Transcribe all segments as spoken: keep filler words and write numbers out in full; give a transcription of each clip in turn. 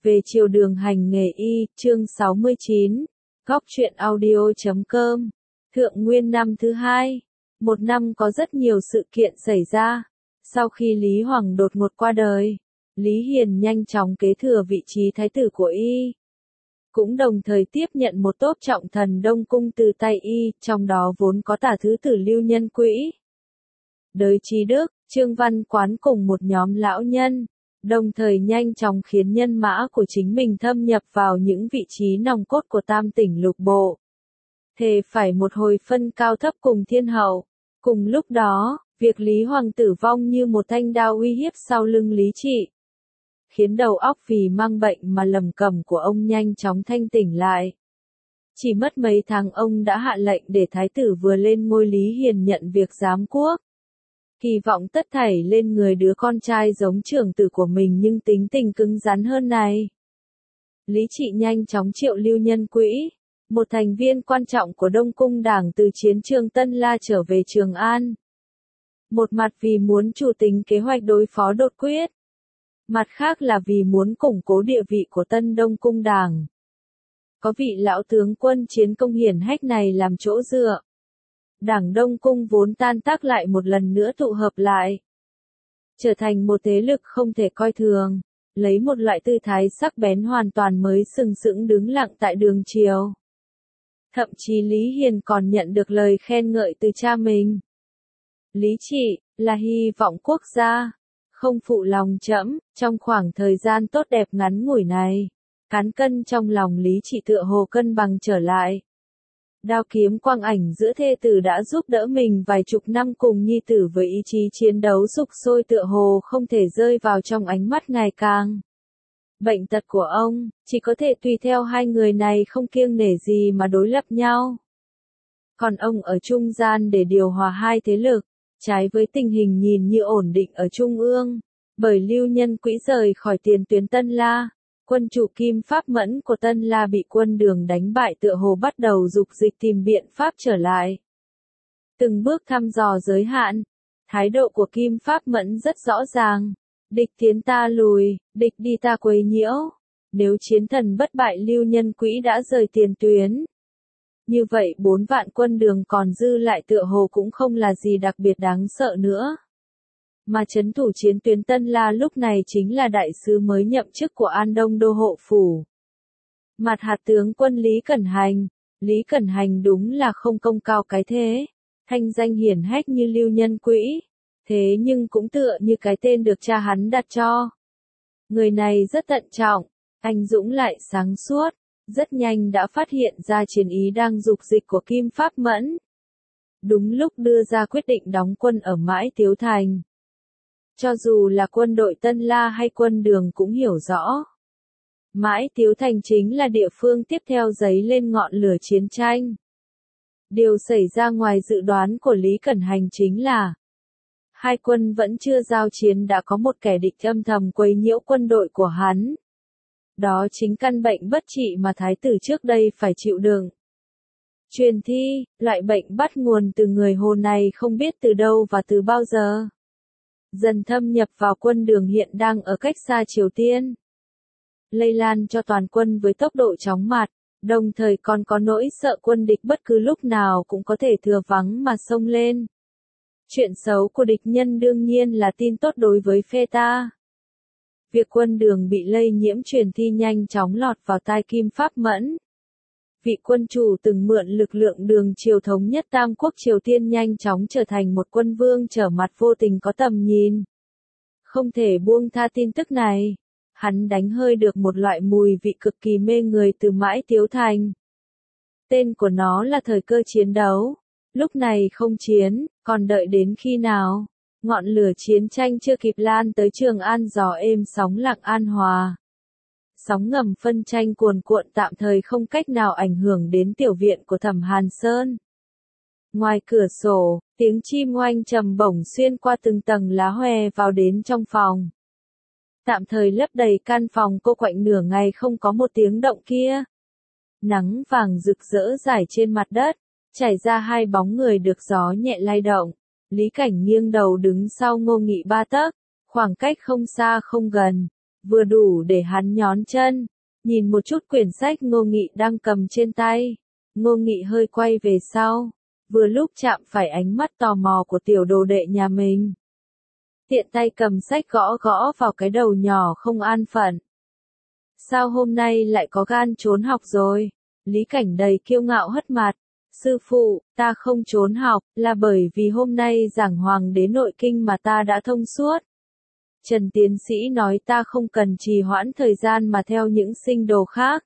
Về chiều đường hành nghề y, chương sáu mươi chín, góc truyện audio chấm com, Thượng Nguyên năm thứ hai. Một năm có rất nhiều sự kiện xảy ra. Sau khi Lý Hoàng đột ngột qua đời, Lý Hiền nhanh chóng kế thừa vị trí thái tử của y. Cũng đồng thời tiếp nhận một tốp trọng thần Đông Cung từ tay y, trong đó vốn có tả thứ tử Lưu Nhân Quỹ, Đới Trí Đức, Trương Văn Quán cùng một nhóm lão nhân, đồng thời nhanh chóng khiến nhân mã của chính mình thâm nhập vào những vị trí nòng cốt của tam tỉnh lục bộ. Thề phải một hồi phân cao thấp cùng thiên hậu. Cùng lúc đó, việc Lý Hoàng tử vong như một thanh đao uy hiếp sau lưng Lý Trị, khiến đầu óc vì mang bệnh mà lầm cầm của ông nhanh chóng thanh tỉnh lại. Chỉ mất mấy tháng ông đã hạ lệnh để thái tử vừa lên ngôi Lý Hiền nhận việc giám quốc. Kỳ vọng tất thảy lên người đứa con trai giống trưởng tử của mình nhưng tính tình cứng rắn hơn này. Lý Trị nhanh chóng triệu Lưu Nhân Quỹ, một thành viên quan trọng của Đông Cung Đảng từ chiến trường Tân La trở về Trường An. Một mặt vì muốn chủ tính kế hoạch đối phó đột quyết. Mặt khác là vì muốn củng cố địa vị của Tân Đông Cung Đảng. Có vị lão tướng quân chiến công hiển hách này làm chỗ dựa, Đảng Đông Cung vốn tan tác lại một lần nữa tụ hợp lại, trở thành một thế lực không thể coi thường, lấy một loại tư thái sắc bén hoàn toàn mới sừng sững đứng lặng tại đường triều. Thậm chí Lý Hiền còn nhận được lời khen ngợi từ cha mình. Lý Trị, là hy vọng quốc gia, không phụ lòng trẫm. Trong khoảng thời gian tốt đẹp ngắn ngủi này, cán cân trong lòng Lý Trị tựa hồ cân bằng trở lại. Đao kiếm quang ảnh giữa thê tử đã giúp đỡ mình vài chục năm cùng nhi tử với ý chí chiến đấu sục sôi tựa hồ không thể rơi vào trong ánh mắt ngày càng. Bệnh tật của ông, chỉ có thể tùy theo hai người này không kiêng nể gì mà đối lập nhau. Còn ông ở trung gian để điều hòa hai thế lực, trái với tình hình nhìn như ổn định ở Trung ương, bởi Lưu Nhân Quỹ rời khỏi tiền tuyến Tân La. Quân chủ Kim Pháp Mẫn của Tân La bị quân Đường đánh bại tựa hồ bắt đầu dục dịch tìm biện pháp trở lại. Từng bước thăm dò giới hạn, thái độ của Kim Pháp Mẫn rất rõ ràng. Địch tiến ta lùi, địch đi ta quấy nhiễu. Nếu chiến thần bất bại Lưu Nhân Quỹ đã rời tiền tuyến, như vậy bốn vạn quân Đường còn dư lại tựa hồ cũng không là gì đặc biệt đáng sợ nữa. Mà trấn thủ chiến tuyến Tân La lúc này chính là đại sứ mới nhậm chức của An Đông Đô Hộ Phủ. Mặt hạt tướng quân Lý Cẩn Hành. Lý Cẩn Hành đúng là không công cao cái thế, thanh danh hiển hách như Lưu Nhân Quỹ, thế nhưng cũng tựa như cái tên được cha hắn đặt cho. Người này rất thận trọng, anh dũng lại sáng suốt, rất nhanh đã phát hiện ra chiến ý đang dục dịch của Kim Pháp Mẫn. Đúng lúc đưa ra quyết định đóng quân ở Mãi Tiếu Thành. Cho dù là quân đội Tân La hay quân Đường cũng hiểu rõ. Mãi Tiếu Thành chính là địa phương tiếp theo dấy lên ngọn lửa chiến tranh. Điều xảy ra ngoài dự đoán của Lý Cẩn Hành chính là hai quân vẫn chưa giao chiến đã có một kẻ địch âm thầm quấy nhiễu quân đội của hắn. Đó chính căn bệnh bất trị mà thái tử trước đây phải chịu đựng. Truyền thi, loại bệnh bắt nguồn từ người Hồ này không biết từ đâu và từ bao giờ. Dần thâm nhập vào quân Đường hiện đang ở cách xa Triều Tiên. Lây lan cho toàn quân với tốc độ chóng mặt, đồng thời còn có nỗi sợ quân địch bất cứ lúc nào cũng có thể thừa vắng mà xông lên. Chuyện xấu của địch nhân đương nhiên là tin tốt đối với phe ta. Việc quân Đường bị lây nhiễm truyền thi nhanh chóng lọt vào tai Kim Pháp Mẫn. Vị quân chủ từng mượn lực lượng Đường triều thống nhất Tam Quốc Triều Tiên nhanh chóng trở thành một quân vương trở mặt vô tình có tầm nhìn. Không thể buông tha tin tức này. Hắn đánh hơi được một loại mùi vị cực kỳ mê người từ Mãi Tiếu Thành. Tên của nó là thời cơ chiến đấu. Lúc này không chiến, còn đợi đến khi nào? Ngọn lửa chiến tranh chưa kịp lan tới Trường An gió êm sóng lặng an hòa. Sóng ngầm phân tranh cuồn cuộn tạm thời không cách nào ảnh hưởng đến tiểu viện của Thẩm Hàn Sơn. Ngoài cửa sổ, tiếng chim oanh trầm bổng xuyên qua từng tầng lá hoe vào đến trong phòng. Tạm thời lấp đầy căn phòng cô quạnh nửa ngày không có một tiếng động kia. Nắng vàng rực rỡ rải trên mặt đất, chảy ra hai bóng người được gió nhẹ lay động. Lý Cảnh nghiêng đầu đứng sau Ngô Nghị ba tấc, khoảng cách không xa không gần. vừa đủ để hắn nhón chân, nhìn một chút quyển sách Ngô Nghị đang cầm trên tay. Ngô Nghị hơi quay về sau, vừa lúc chạm phải ánh mắt tò mò của tiểu đồ đệ nhà mình. Tiện tay cầm sách gõ gõ vào cái đầu nhỏ không an phận. Sao hôm nay lại có gan trốn học rồi? Lý Cảnh đầy kiêu ngạo hất mặt. Sư phụ, ta không trốn học, là bởi vì hôm nay giảng Hoàng đế nội kinh mà ta đã thông suốt. Trần tiến sĩ nói ta không cần trì hoãn thời gian mà theo những sinh đồ khác.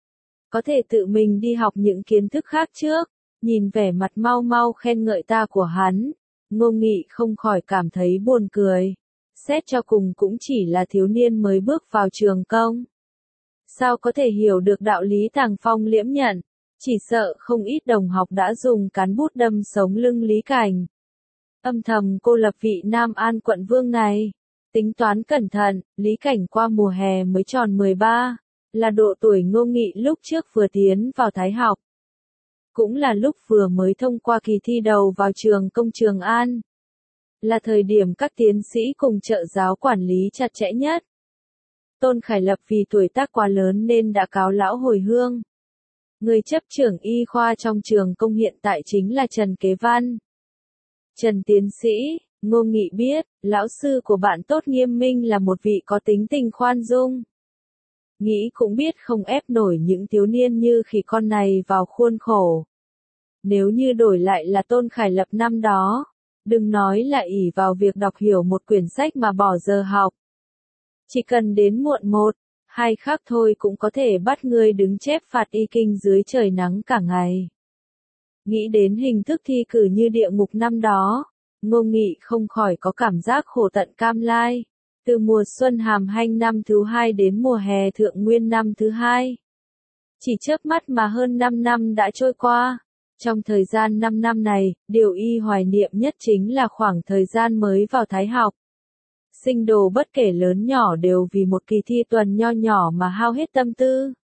Có thể tự mình đi học những kiến thức khác trước. Nhìn vẻ mặt mau mau khen ngợi ta của hắn, Ngô Nghị không khỏi cảm thấy buồn cười. Xét cho cùng cũng chỉ là thiếu niên mới bước vào trường công. Sao có thể hiểu được đạo lý tàng phong liễm nhận, chỉ sợ không ít đồng học đã dùng cán bút đâm sống lưng Lý Cảnh. Âm thầm cô lập vị Nam An quận vương này. Tính toán cẩn thận, Lý Cảnh qua mùa hè mới tròn mười ba, là độ tuổi Ngô Nghị lúc trước vừa tiến vào Thái học. Cũng là lúc vừa mới thông qua kỳ thi đầu vào trường công Trường An. Là thời điểm các tiến sĩ cùng trợ giáo quản lý chặt chẽ nhất. Tôn Khải Lập vì tuổi tác quá lớn nên đã cáo lão hồi hương. Người chấp trưởng y khoa trong trường công hiện tại chính là Trần Kế Văn. Trần tiến sĩ, Ngô Nghị biết, lão sư của bạn Tốt Nghiêm Minh là một vị có tính tình khoan dung. Nghĩ cũng biết không ép nổi những thiếu niên như khỉ con này vào khuôn khổ. Nếu như đổi lại là Tôn Khải Lập năm đó, đừng nói là ỷ vào việc đọc hiểu một quyển sách mà bỏ giờ học. Chỉ cần đến muộn một, hai khắc thôi cũng có thể bắt người đứng chép phạt y kinh dưới trời nắng cả ngày. Nghĩ đến hình thức thi cử như địa ngục năm đó, Ngô Nghị không khỏi có cảm giác khổ tận cam lai. Từ mùa xuân Hàm Hanh năm thứ hai đến mùa hè Thượng Nguyên năm thứ hai. Chỉ chớp mắt mà hơn năm năm đã trôi qua. Trong thời gian năm năm này, điều y hoài niệm nhất chính là khoảng thời gian mới vào Thái học. Sinh đồ bất kể lớn nhỏ đều vì một kỳ thi tuần nho nhỏ mà hao hết tâm tư.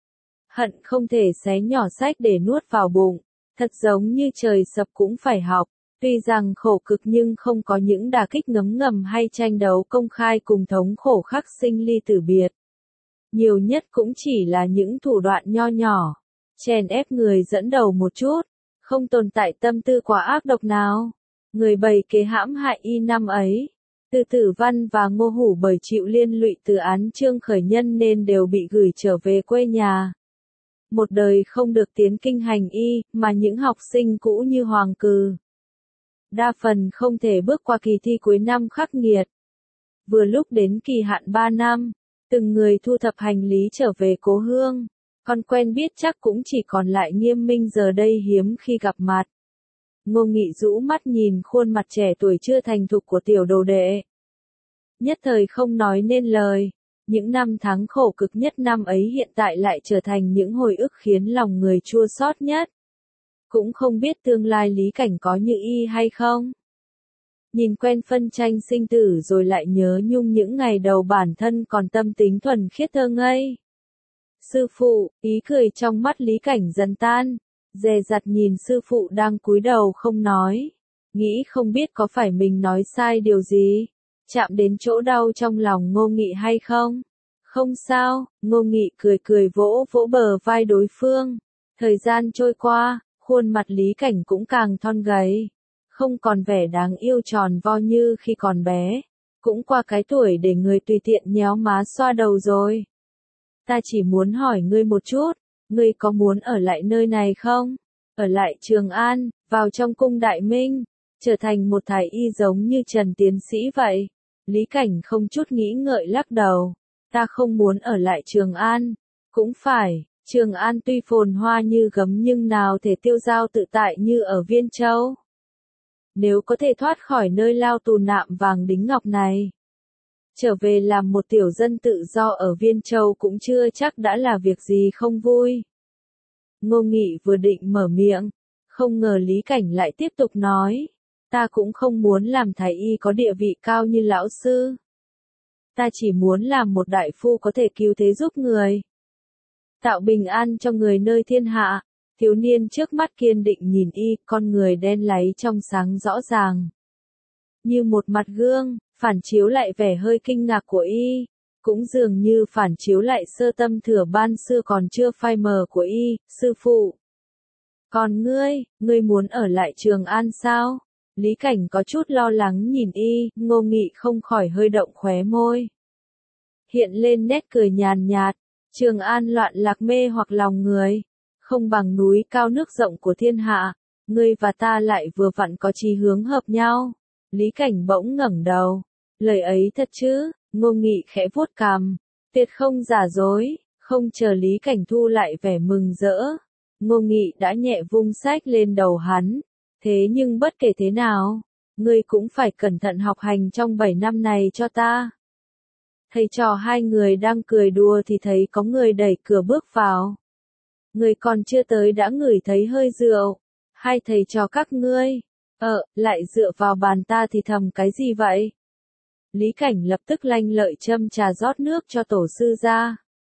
Hận không thể xé nhỏ sách để nuốt vào bụng, thật giống như trời sập cũng phải học. Tuy rằng khổ cực nhưng không có những đả kích ngấm ngầm hay tranh đấu công khai cùng thống khổ khắc sinh ly tử biệt. Nhiều nhất cũng chỉ là những thủ đoạn nho nhỏ, chèn ép người dẫn đầu một chút, không tồn tại tâm tư quá ác độc nào. Người bày kế hãm hại y năm ấy, Từ Tử Văn và Ngô Hủ bởi chịu liên lụy từ án Trương Khởi Nhân nên đều bị gửi trở về quê nhà. Một đời không được tiến kinh hành y, mà những học sinh cũ như Hoàng Cừ. Đa phần không thể bước qua kỳ thi cuối năm khắc nghiệt. Vừa lúc đến kỳ hạn ba năm, từng người thu thập hành lý trở về cố hương, con quen biết chắc cũng chỉ còn lại Nghiêm Minh giờ đây hiếm khi gặp mặt. Ngô Nghị rũ mắt nhìn khuôn mặt trẻ tuổi chưa thành thục của tiểu đồ đệ. Nhất thời không nói nên lời, những năm tháng khổ cực nhất năm ấy hiện tại lại trở thành những hồi ức khiến lòng người chua xót nhất. Cũng không biết tương lai Lý Cảnh có như y hay không. Nhìn quen phân tranh sinh tử rồi lại nhớ nhung những ngày đầu bản thân còn tâm tính thuần khiết thơ ngây. Sư phụ, ý cười trong mắt Lý Cảnh dần tan, dè dặt nhìn sư phụ đang cúi đầu không nói. Nghĩ không biết có phải mình nói sai điều gì, chạm đến chỗ đau trong lòng Ngô Nghị hay không. Không sao, Ngô Nghị cười cười vỗ vỗ bờ vai đối phương. Thời gian trôi qua, khuôn mặt Lý Cảnh cũng càng thon gầy, không còn vẻ đáng yêu tròn vo như khi còn bé, cũng qua cái tuổi để người tùy tiện nhéo má xoa đầu rồi. Ta chỉ muốn hỏi ngươi một chút, ngươi có muốn ở lại nơi này không? Ở lại Trường An, vào trong cung Đại Minh, trở thành một thái y giống như Trần tiến sĩ vậy. Lý Cảnh không chút nghĩ ngợi lắc đầu, ta không muốn ở lại Trường An. Cũng phải, Trường An tuy phồn hoa như gấm nhưng nào thể tiêu dao tự tại như ở Viên Châu. Nếu có thể thoát khỏi nơi lao tù nạm vàng đính ngọc này, trở về làm một tiểu dân tự do ở Viên Châu cũng chưa chắc đã là việc gì không vui. Ngô Nghị vừa định mở miệng, không ngờ Lý Cảnh lại tiếp tục nói, ta cũng không muốn làm thái y có địa vị cao như lão sư. Ta chỉ muốn làm một đại phu có thể cứu thế giúp người, tạo bình an cho người nơi thiên hạ. Thiếu niên trước mắt kiên định nhìn y, con người đen láy trong sáng rõ ràng. Như một mặt gương, phản chiếu lại vẻ hơi kinh ngạc của y. cũng dường như phản chiếu lại sơ tâm thừa ban xưa còn chưa phai mờ của y, sư phụ. Còn ngươi, ngươi muốn ở lại Trường An sao? Lý Cảnh có chút lo lắng nhìn y, Ngô Nghị không khỏi hơi động khóe môi. Hiện lên nét cười nhàn nhạt, Trường An loạn lạc mê hoặc lòng người, không bằng núi cao nước rộng của thiên hạ, ngươi và ta lại vừa vặn có chí hướng hợp nhau. Lý Cảnh bỗng ngẩng đầu, lời ấy thật chứ? Ngô Nghị khẽ vuốt cằm, tuyệt không giả dối, không chờ Lý Cảnh thu lại vẻ mừng rỡ. Ngô Nghị đã nhẹ vung sách lên đầu hắn, thế nhưng bất kể thế nào, ngươi cũng phải cẩn thận học hành trong bảy năm này cho ta. Thầy trò hai người đang cười đùa thì thấy có người đẩy cửa bước vào. Người còn chưa tới đã ngửi thấy hơi rượu. Hai thầy trò các ngươi, ờ, lại dựa vào bàn ta thì thầm cái gì vậy? Lý Cảnh lập tức lanh lợi châm trà rót nước cho tổ sư ra.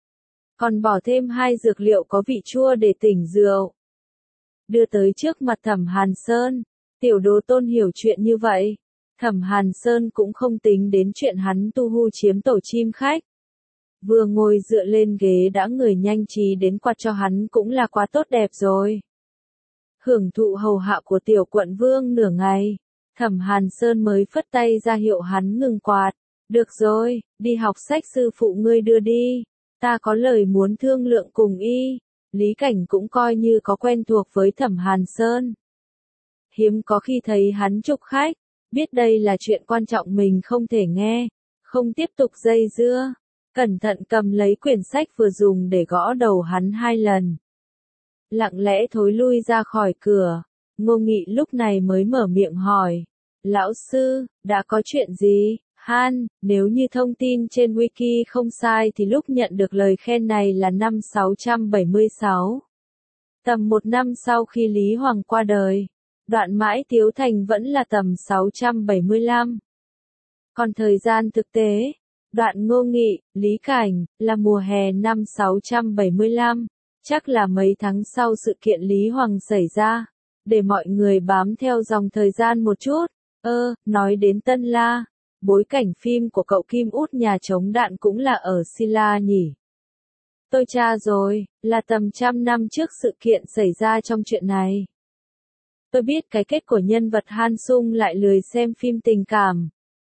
Còn bỏ thêm hai dược liệu có vị chua để tỉnh rượu. Đưa tới trước mặt Thẩm Hàn Sơn, tiểu đồ tôn hiểu chuyện như vậy. Thẩm Hàn Sơn cũng không tính đến chuyện hắn tu hu chiếm tổ chim khách. Vừa ngồi dựa lên ghế đã người nhanh trí đến quạt cho hắn cũng là quá tốt đẹp rồi. Hưởng thụ hầu hạ của tiểu quận vương nửa ngày, Thẩm Hàn Sơn mới phất tay ra hiệu hắn ngừng quạt. Được rồi, đi học sách sư phụ ngươi đưa đi, ta có lời muốn thương lượng cùng y. Lý Cảnh cũng coi như có quen thuộc với Thẩm Hàn Sơn. Hiếm có khi thấy hắn chụp khách, biết đây là chuyện quan trọng mình không thể nghe, không tiếp tục dây dưa, cẩn thận cầm lấy quyển sách vừa dùng để gõ đầu hắn hai lần. Lặng lẽ thối lui ra khỏi cửa, Ngô Nghị lúc này mới mở miệng hỏi, lão sư, đã có chuyện gì? Han, nếu như thông tin trên wiki không sai thì lúc nhận được lời khen này là năm sáu trăm bảy mươi sáu. Tầm một năm sau khi Lý Hoàng qua đời, đoạn Mãi Tiếu Thành vẫn là tầm sáu trăm bảy mươi lăm. Còn thời gian thực tế, đoạn Ngô Nghị, Lý Cảnh, là mùa hè năm sáu trăm bảy mươi lăm, chắc là mấy tháng sau sự kiện Lý Hoàng xảy ra, để mọi người bám theo dòng thời gian một chút. Ơ, nói đến Tân La, bối cảnh phim của cậu Kim Út nhà chống đạn cũng là ở Silla nhỉ? Tôi tra rồi, là tầm trăm năm trước sự kiện xảy ra trong chuyện này. Tôi biết cái kết của nhân vật Han Sung lại lười xem phim tình cảm.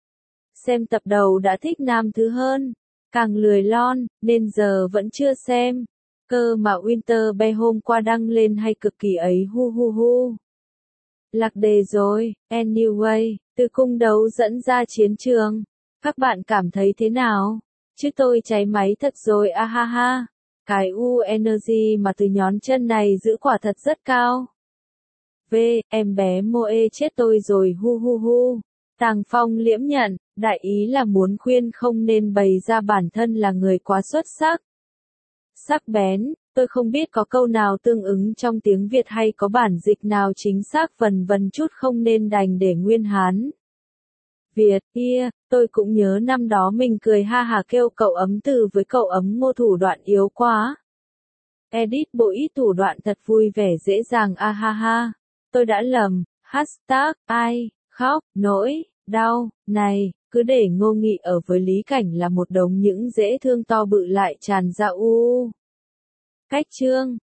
Xem tập đầu đã thích nam thứ hơn, càng lười lon, nên giờ vẫn chưa xem. Cơ mà Winter Bay hôm qua đăng lên hay cực kỳ ấy hu hu hu. Lạc đề rồi, anyway, từ cung đấu dẫn ra chiến trường. Các bạn cảm thấy thế nào? Chứ tôi cháy máy thật rồi a ha ha. Cái U energy mà từ nhón chân này giữ quả thật rất cao. V, em bé Moe chết tôi rồi hu hu hu. Tàng Phong liễm nhận, đại ý là muốn khuyên không nên bày ra bản thân là người quá xuất sắc. Sắc bén, tôi không biết có câu nào tương ứng trong tiếng Việt hay có bản dịch nào chính xác vần vần chút không nên đành để nguyên Hán. Việt, kia, tôi cũng nhớ năm đó mình cười ha hà kêu cậu ấm từ với cậu ấm Ngô thủ đoạn yếu quá. Edit bộ ít thủ đoạn thật vui vẻ dễ dàng a ha ha. Tôi đã lầm, hashtag, ai, khóc, nỗi, đau, này, cứ để Ngô Nghị ở với Lý Cảnh là một đống những dễ thương to bự lại tràn ra u. Cách chương